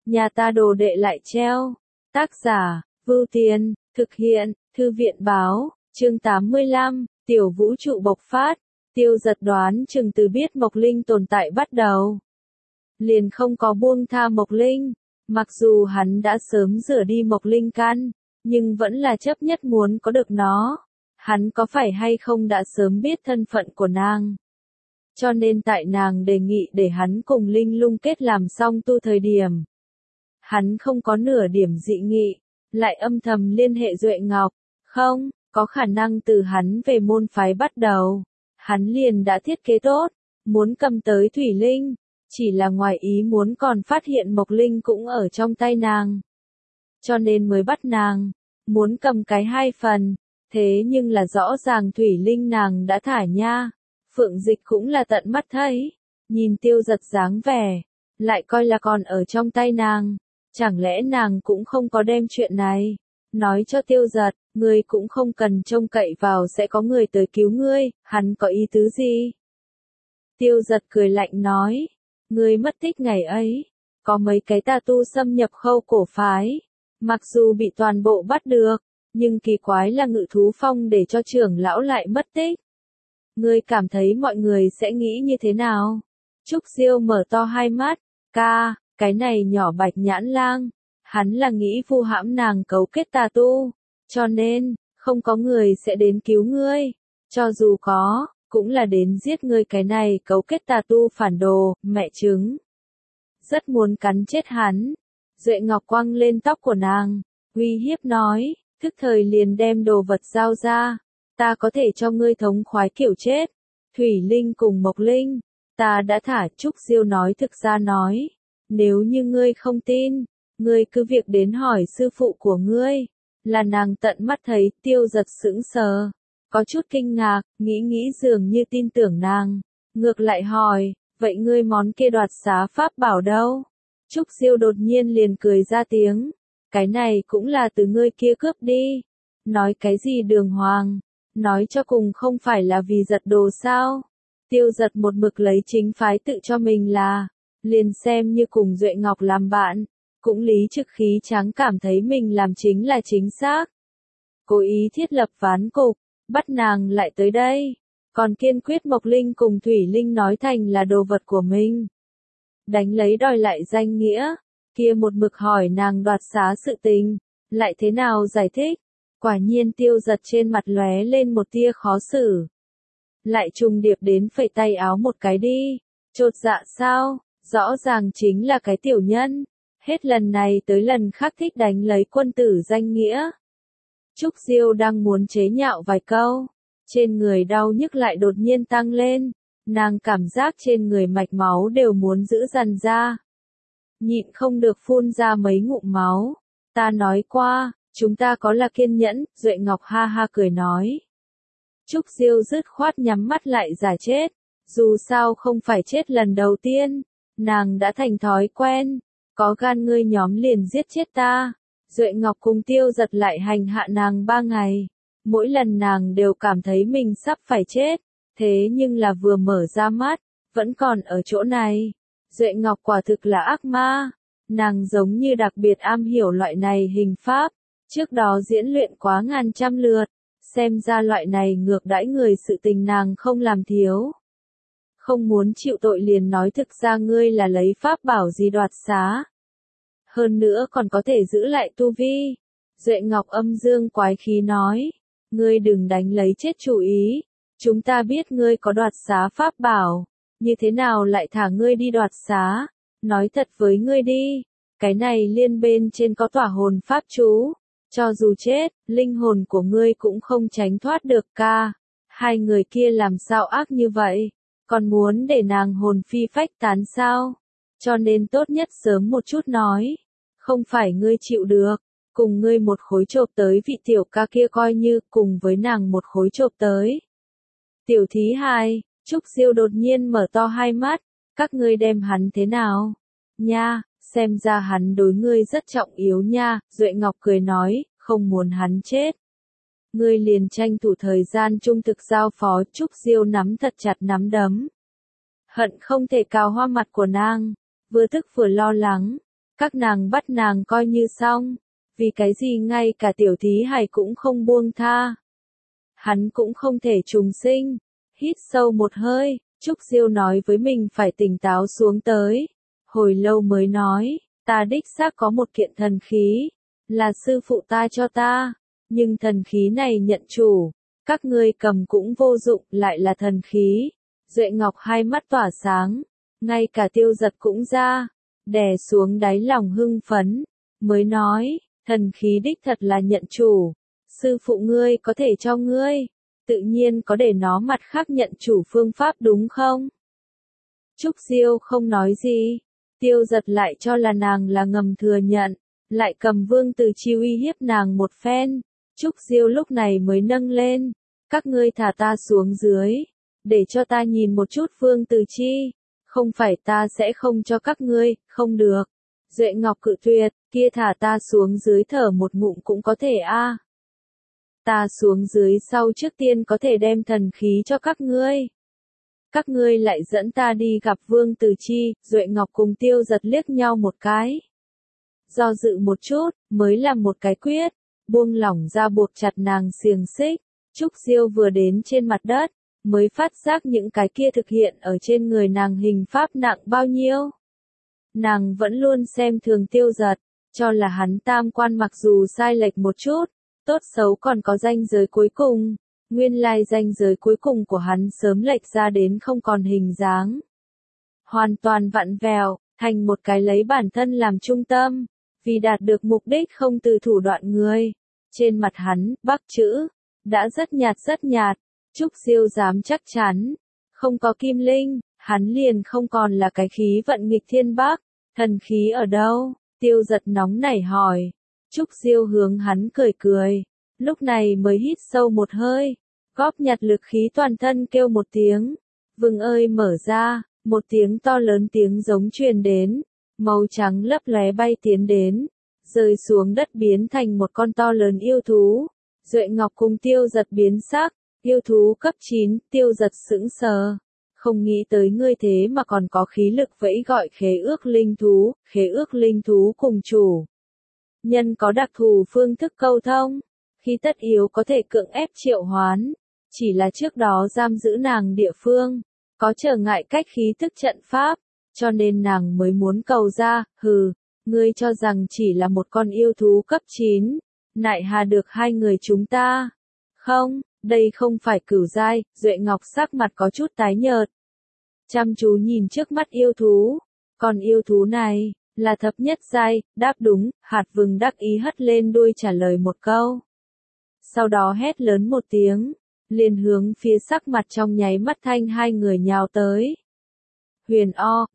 nhà ta đồ đệ lại treo. Tác giả, Vưu Tiền, thực hiện, Thư viện báo, chương 85, tiểu vũ trụ bộc phát. Tiêu Giật đoán chừng từ biết Mộc Linh tồn tại bắt đầu, liền không có buông tha Mộc Linh. Mặc dù hắn đã sớm rửa đi Mộc Linh căn, nhưng vẫn là chấp nhất muốn có được nó. Hắn có phải hay không đã sớm biết thân phận của nàng, cho nên tại nàng đề nghị để hắn cùng Linh Lung kết làm xong tu thời điểm, hắn không có nửa điểm dị nghị, lại âm thầm liên hệ Duệ Ngọc. Không, có khả năng từ hắn về môn phái bắt đầu, hắn liền đã thiết kế tốt, muốn cầm tới Thủy Linh, chỉ là ngoài ý muốn còn phát hiện Mộc Linh cũng ở trong tay nàng. Cho nên mới bắt nàng, muốn cầm cái 2 phần, thế nhưng là rõ ràng Thủy Linh nàng đã thả nha. Phượng Dịch cũng là tận mắt thấy, nhìn Tiêu Giật dáng vẻ, lại coi là còn ở trong tay nàng. Chẳng lẽ nàng cũng không có đem chuyện này nói cho Tiêu Giật, ngươi cũng không cần trông cậy vào sẽ có người tới cứu ngươi, hắn có ý tứ gì? Tiêu Giật cười lạnh nói, ngươi mất tích ngày ấy, có mấy cái tà tu xâm nhập Khâu cổ phái, mặc dù bị toàn bộ bắt được, nhưng kỳ quái là Ngự Thú Phong để cho trưởng lão lại mất tích. Ngươi cảm thấy mọi người sẽ nghĩ như thế nào? Trúc Diêu mở to hai mắt, ca, cái này nhỏ Bạch Nhãn Lang, hắn là nghĩ vu hãm nàng cấu kết tà tu, cho nên, không có người sẽ đến cứu ngươi, cho dù có, cũng là đến giết ngươi cái này cấu kết tà tu phản đồ, mẹ chứng. Rất muốn cắn chết hắn. Duệ Ngọc quăng lên tóc của nàng, uy hiếp nói, thức thời liền đem đồ vật giao ra, ta có thể cho ngươi thống khoái kiểu chết. Thủy Linh cùng Mộc Linh, ta đã thả. Trúc Diêu nói thực ra nói, nếu như ngươi không tin, ngươi cứ việc đến hỏi sư phụ của ngươi. Là nàng tận mắt thấy. Tiêu Giật sững sờ, có chút kinh ngạc, nghĩ dường như tin tưởng nàng, ngược lại hỏi, vậy ngươi món kia đoạt xá pháp bảo đâu? Trúc Diêu đột nhiên liền cười ra tiếng, cái này cũng là từ ngươi kia cướp đi. Nói cái gì đường hoàng, nói cho cùng không phải là vì giật đồ sao? Tiêu Giật một mực lấy chính phái tự cho mình là, liền xem như cùng Duệ Ngọc làm bạn, cũng lý trực khí tráng cảm thấy mình làm chính là chính xác. Cố ý thiết lập ván cục, bắt nàng lại tới đây, còn kiên quyết Mộc Linh cùng Thủy Linh nói thành là đồ vật của mình. Đánh lấy đòi lại danh nghĩa, kia một mực hỏi nàng đoạt xá sự tình, lại thế nào giải thích? Quả nhiên Tiêu Giật trên mặt lóe lên một tia khó xử. Lại trùng điệp đến phẩy tay áo một cái đi, chột dạ sao, rõ ràng chính là cái tiểu nhân, hết lần này tới lần khác thích đánh lấy quân tử danh nghĩa. Trúc Diêu đang muốn chế nhạo vài câu, trên người đau nhức lại đột nhiên tăng lên, nàng cảm giác trên người mạch máu đều muốn giữ dằn ra. Nhịn không được phun ra mấy ngụm máu, ta nói qua, chúng ta có là kiên nhẫn. Duệ Ngọc ha ha cười nói. Trúc Diêu dứt khoát nhắm mắt lại giả chết, dù sao không phải chết lần đầu tiên, nàng đã thành thói quen, có gan ngươi nhóm liền giết chết ta. Duệ Ngọc cùng Tiêu Giật lại hành hạ nàng 3 ngày, mỗi lần nàng đều cảm thấy mình sắp phải chết, thế nhưng là vừa mở ra mắt, vẫn còn ở chỗ này. Duệ Ngọc quả thực là ác ma, nàng giống như đặc biệt am hiểu loại này hình pháp, trước đó diễn luyện quá ngàn trăm lượt, xem ra loại này ngược đãi người sự tình nàng không làm thiếu. Không muốn chịu tội liền nói thực ra ngươi là lấy pháp bảo gì đoạt xá. Hơn nữa còn có thể giữ lại tu vi. Duệ Ngọc âm dương quái khí nói, ngươi đừng đánh lấy chết chủ ý, chúng ta biết ngươi có đoạt xá pháp bảo, như thế nào lại thả ngươi đi đoạt xá, nói thật với ngươi đi, cái này liên bên trên có tỏa hồn pháp chú, cho dù chết, linh hồn của ngươi cũng không tránh thoát được ca. Hai người kia làm sao ác như vậy, còn muốn để nàng hồn phi phách tán sao? Cho nên tốt nhất sớm một chút nói, không phải ngươi chịu được, cùng ngươi một khối chộp tới vị tiểu ca kia coi như cùng với nàng một khối chộp tới. Tiểu thí hai, Trúc Diêu đột nhiên mở to hai mắt, các ngươi đem hắn thế nào? Nha, xem ra hắn đối ngươi rất trọng yếu nha. Duệ Ngọc cười nói, không muốn hắn chết, ngươi liền tranh thủ thời gian trung thực giao phó. Trúc Diêu nắm thật chặt nắm đấm, hận không thể cào hoa mặt của nàng, vừa tức vừa lo lắng. Các nàng bắt nàng coi như xong. Vì cái gì ngay cả Tiểu Thí Hải cũng không buông tha. Hắn cũng không thể trùng sinh. Hít sâu một hơi, Trúc Diêu nói với mình phải tỉnh táo xuống tới. Hồi lâu mới nói, ta đích xác có một kiện thần khí, là sư phụ ta cho ta, nhưng thần khí này nhận chủ, các ngươi cầm cũng vô dụng, lại là thần khí. Duệ Ngọc hai mắt tỏa sáng, ngay cả Tiêu Giật cũng ra, đè xuống đáy lòng hưng phấn, mới nói, thần khí đích thật là nhận chủ, sư phụ ngươi có thể cho ngươi, tự nhiên có để nó mặt khác nhận chủ phương pháp đúng không? Trúc Diêu không nói gì, Tiêu Giật lại cho là nàng là ngầm thừa nhận, lại cầm Vương Từ Chi uy hiếp nàng một phen. Trúc Diêu lúc này mới nâng lên, các ngươi thả ta xuống dưới, để cho ta nhìn một chút Vương Từ Chi, không phải ta sẽ không cho các ngươi, không được. Duệ Ngọc cự tuyệt, kia thả ta xuống dưới thở một ngụm cũng có thể a. Ta xuống dưới sau trước tiên có thể đem thần khí cho các ngươi. Các ngươi lại dẫn ta đi gặp Vương Từ Chi, Duệ Ngọc cùng Tiêu Giật liếc nhau một cái. Do dự một chút, mới làm một cái quyết, buông lỏng ra buộc chặt nàng xiềng xích. Trúc Diêu vừa đến trên mặt đất, mới phát giác những cái kia thực hiện ở trên người nàng hình pháp nặng bao nhiêu. Nàng vẫn luôn xem thường Tiêu Giật, cho là hắn tam quan mặc dù sai lệch một chút, tốt xấu còn có ranh giới cuối cùng. Nguyên lai ranh giới cuối cùng của hắn sớm lệch ra đến không còn hình dáng. Hoàn toàn vặn vẹo, thành một cái lấy bản thân làm trung tâm, vì đạt được mục đích không từ thủ đoạn người. Trên mặt hắn, Bắc chữ, đã rất nhạt, Trúc Diêu dám chắc chắn, không có kim linh, hắn liền không còn là cái khí vận nghịch thiên Bắc, thần khí ở đâu? Tiêu Giật nóng nảy hỏi. Trúc Diêu hướng hắn cười cười, lúc này mới hít sâu một hơi, góp nhặt lực khí toàn thân kêu một tiếng, vừng ơi mở ra, một tiếng to lớn tiếng giống truyền đến, màu trắng lấp lóe bay tiến đến, rơi xuống đất biến thành một con to lớn yêu thú. Duệ Ngọc cùng Tiêu Giật biến sắc, yêu thú cấp 9, Tiêu Giật sững sờ, không nghĩ tới ngươi thế mà còn có khí lực vẫy gọi khế ước linh thú cùng chủ. Nhân có đặc thù phương thức câu thông, khi tất yếu có thể cưỡng ép triệu hoán, chỉ là trước đó giam giữ nàng địa phương, có trở ngại cách khí thức trận pháp, cho nên nàng mới muốn cầu ra, ngươi cho rằng chỉ là một con yêu thú cấp 9, nại hà được hai người chúng ta. Không, đây không phải cửu giai, Duệ Ngọc sắc mặt có chút tái nhợt. Chăm chú nhìn trước mắt yêu thú, còn yêu thú này, là thập nhất giai, đáp đúng, hạt vừng đắc ý hất lên đuôi trả lời một câu. Sau đó hét lớn một tiếng, liền hướng phía sắc mặt trong nháy mắt thanh hai người nhào tới. Huyền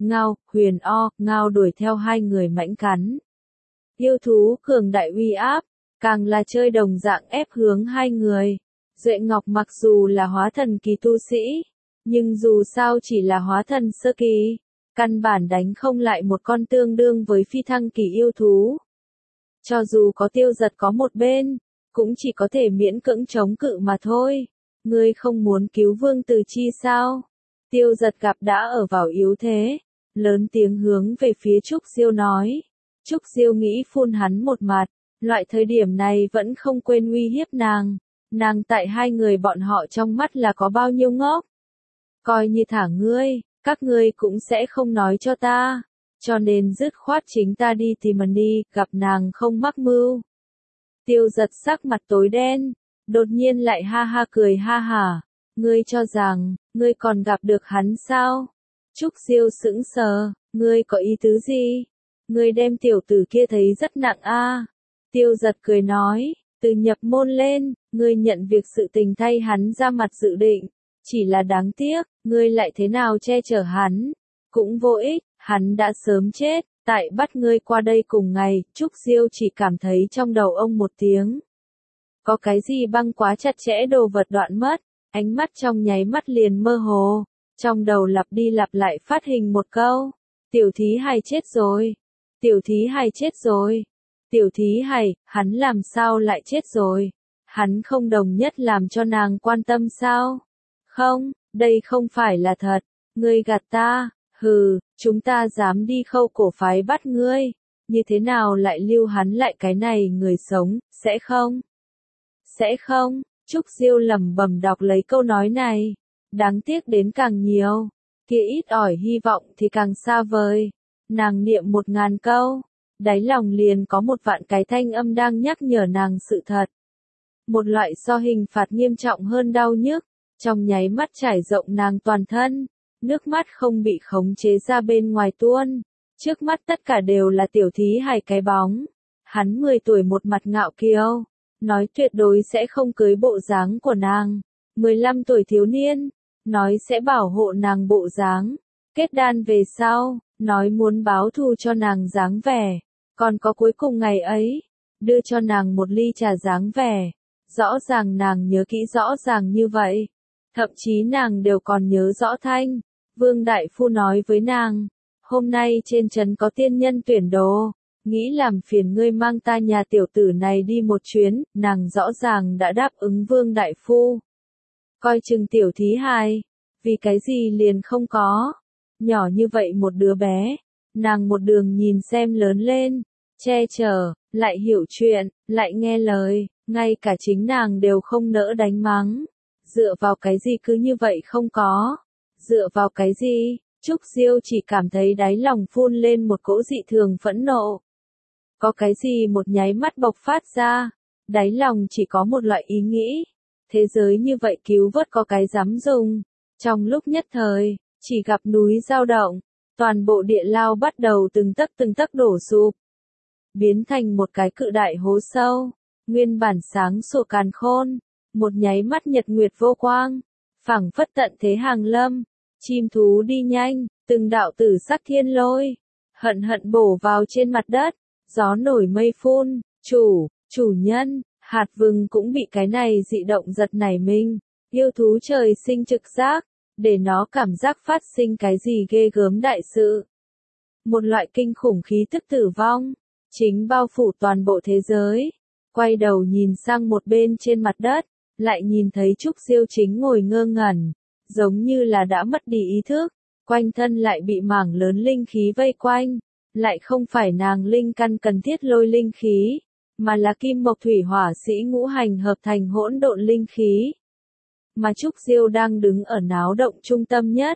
o, ngao đuổi theo hai người mãnh cắn. Yêu thú cường đại uy áp, càng là chơi đồng dạng ép hướng hai người. Duệ Ngọc mặc dù là hóa thần kỳ tu sĩ, nhưng dù sao chỉ là hóa thần sơ kỳ, căn bản đánh không lại một con tương đương với phi thăng kỳ yêu thú. Cho dù có Tiêu Giật có một bên, cũng chỉ có thể miễn cưỡng chống cự mà thôi. Ngươi không muốn cứu Vương Từ Chi sao? Tiêu Giật gặp đã ở vào yếu thế, lớn tiếng hướng về phía Trúc Diêu nói. Trúc Diêu nghĩ phun hắn một mặt, loại thời điểm này vẫn không quên uy hiếp nàng. Nàng tại hai người bọn họ trong mắt là có bao nhiêu ngốc. Coi như thả ngươi, các ngươi cũng sẽ không nói cho ta, cho nên dứt khoát chính ta đi tìm mình đi, gặp nàng không mắc mưu. Tiêu Giật sắc mặt tối đen, đột nhiên lại ha ha cười ha hả, ngươi cho rằng, ngươi còn gặp được hắn sao? Trúc Diêu sững sờ, ngươi có ý tứ gì? Ngươi đem tiểu tử kia thấy rất nặng a. Tiêu Giật cười nói, từ nhập môn lên, ngươi nhận việc sự tình thay hắn ra mặt dự định, chỉ là đáng tiếc, ngươi lại thế nào che chở hắn, cũng vô ích, hắn đã sớm chết. Tại bắt ngươi qua đây cùng ngày, Trúc Diêu chỉ cảm thấy trong đầu ông một tiếng. Có cái gì băng quá chặt chẽ đồ vật đoạn mất, ánh mắt trong nháy mắt liền mơ hồ, trong đầu lặp đi lặp lại phát hình một câu. Tiểu Thí Hải chết rồi, Tiểu Thí Hải chết rồi, Tiểu Thí Hải, hắn làm sao lại chết rồi, hắn không đồng nhất làm cho nàng quan tâm sao? Không, đây không phải là thật, ngươi gạt ta. Chúng ta dám đi Khâu Cổ phái bắt ngươi, như thế nào lại lưu hắn lại cái này người sống, sẽ không? Sẽ không, Trúc Diêu lẩm bẩm đọc lấy câu nói này. Đáng tiếc đến càng nhiều, kia ít ỏi hy vọng thì càng xa vời. Nàng niệm 1000 câu, đáy lòng liền có 1 vạn cái thanh âm đang nhắc nhở nàng sự thật. Một loại so hình phạt nghiêm trọng hơn đau nhức, trong nháy mắt trải rộng nàng toàn thân, nước mắt không bị khống chế ra bên ngoài tuôn. Trước mắt tất cả đều là Tiểu Thí Hải cái bóng. Hắn 10 tuổi một mặt ngạo kiêu, nói tuyệt đối sẽ không cưới bộ dáng của nàng. 15 tuổi thiếu niên, nói sẽ bảo hộ nàng bộ dáng. Kết đan về sau, nói muốn báo thù cho nàng dáng vẻ. Còn có cuối cùng ngày ấy, đưa cho nàng một ly trà dáng vẻ. Rõ ràng nàng nhớ kỹ rõ ràng như vậy. Thậm chí nàng đều còn nhớ rõ thanh. Vương Đại Phu nói với nàng, hôm nay trên trấn có tiên nhân tuyển đồ, nghĩ làm phiền ngươi mang ta nhà tiểu tử này đi một chuyến, nàng rõ ràng đã đáp ứng Vương Đại Phu. Coi chừng Tiểu Thí Hải, vì cái gì liền không có. Nhỏ như vậy một đứa bé, nàng một đường nhìn xem lớn lên, che chở, lại hiểu chuyện, lại nghe lời, ngay cả chính nàng đều không nỡ đánh mắng. Dựa vào cái gì cứ như vậy không có? Dựa vào cái gì? Trúc Diêu chỉ cảm thấy đáy lòng phun lên một cỗ dị thường phẫn nộ. Có cái gì một nháy mắt bộc phát ra, đáy lòng chỉ có một loại ý nghĩ. Thế giới như vậy cứu vớt có cái dám dùng. Trong lúc nhất thời, chỉ gặp núi dao động, toàn bộ địa lao bắt đầu từng tấc đổ sụp. Biến thành một cái cự đại hố sâu, nguyên bản sáng sủa càn khôn, một nháy mắt nhật nguyệt vô quang, phảng phất tận thế hàng lâm. Chim thú đi nhanh, từng đạo tử sắc thiên lôi, hận hận bổ vào trên mặt đất, gió nổi mây phun, chủ nhân, hạt vừng cũng bị cái này dị động giật nảy mình, yêu thú trời sinh trực giác, để nó cảm giác phát sinh cái gì ghê gớm đại sự. Một loại kinh khủng khí tức tử vong, chính bao phủ toàn bộ thế giới, quay đầu nhìn sang một bên trên mặt đất, lại nhìn thấy Trúc Diêu chính ngồi ngơ ngẩn. Giống như là đã mất đi ý thức, quanh thân lại bị mảng lớn linh khí vây quanh, lại không phải nàng linh căn cần thiết lôi linh khí, mà là kim mộc thủy hỏa sĩ ngũ hành hợp thành hỗn độn linh khí. Mà Trúc Diêu đang đứng ở náo động trung tâm nhất,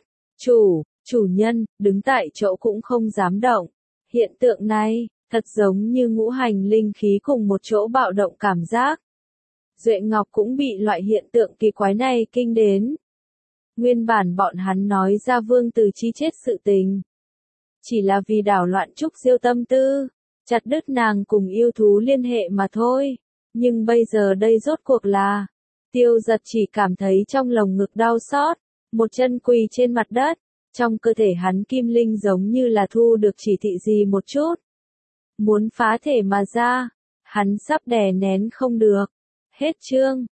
chủ nhân, đứng tại chỗ cũng không dám động. Hiện tượng này, thật giống như ngũ hành linh khí cùng một chỗ bạo động cảm giác. Duệ Ngọc cũng bị loại hiện tượng kỳ quái này kinh đến. Nguyên bản bọn hắn nói ra Vương Từ Chi chết sự tình. Chỉ là vì đảo loạn Trúc Diêu tâm tư, chặt đứt nàng cùng yêu thú liên hệ mà thôi. Nhưng bây giờ đây rốt cuộc là, Tiêu Giật chỉ cảm thấy trong lồng ngực đau xót, một chân quỳ trên mặt đất, trong cơ thể hắn kim linh giống như là thu được chỉ thị gì một chút. Muốn phá thể mà ra, hắn sắp đè nén không được. Hết chương.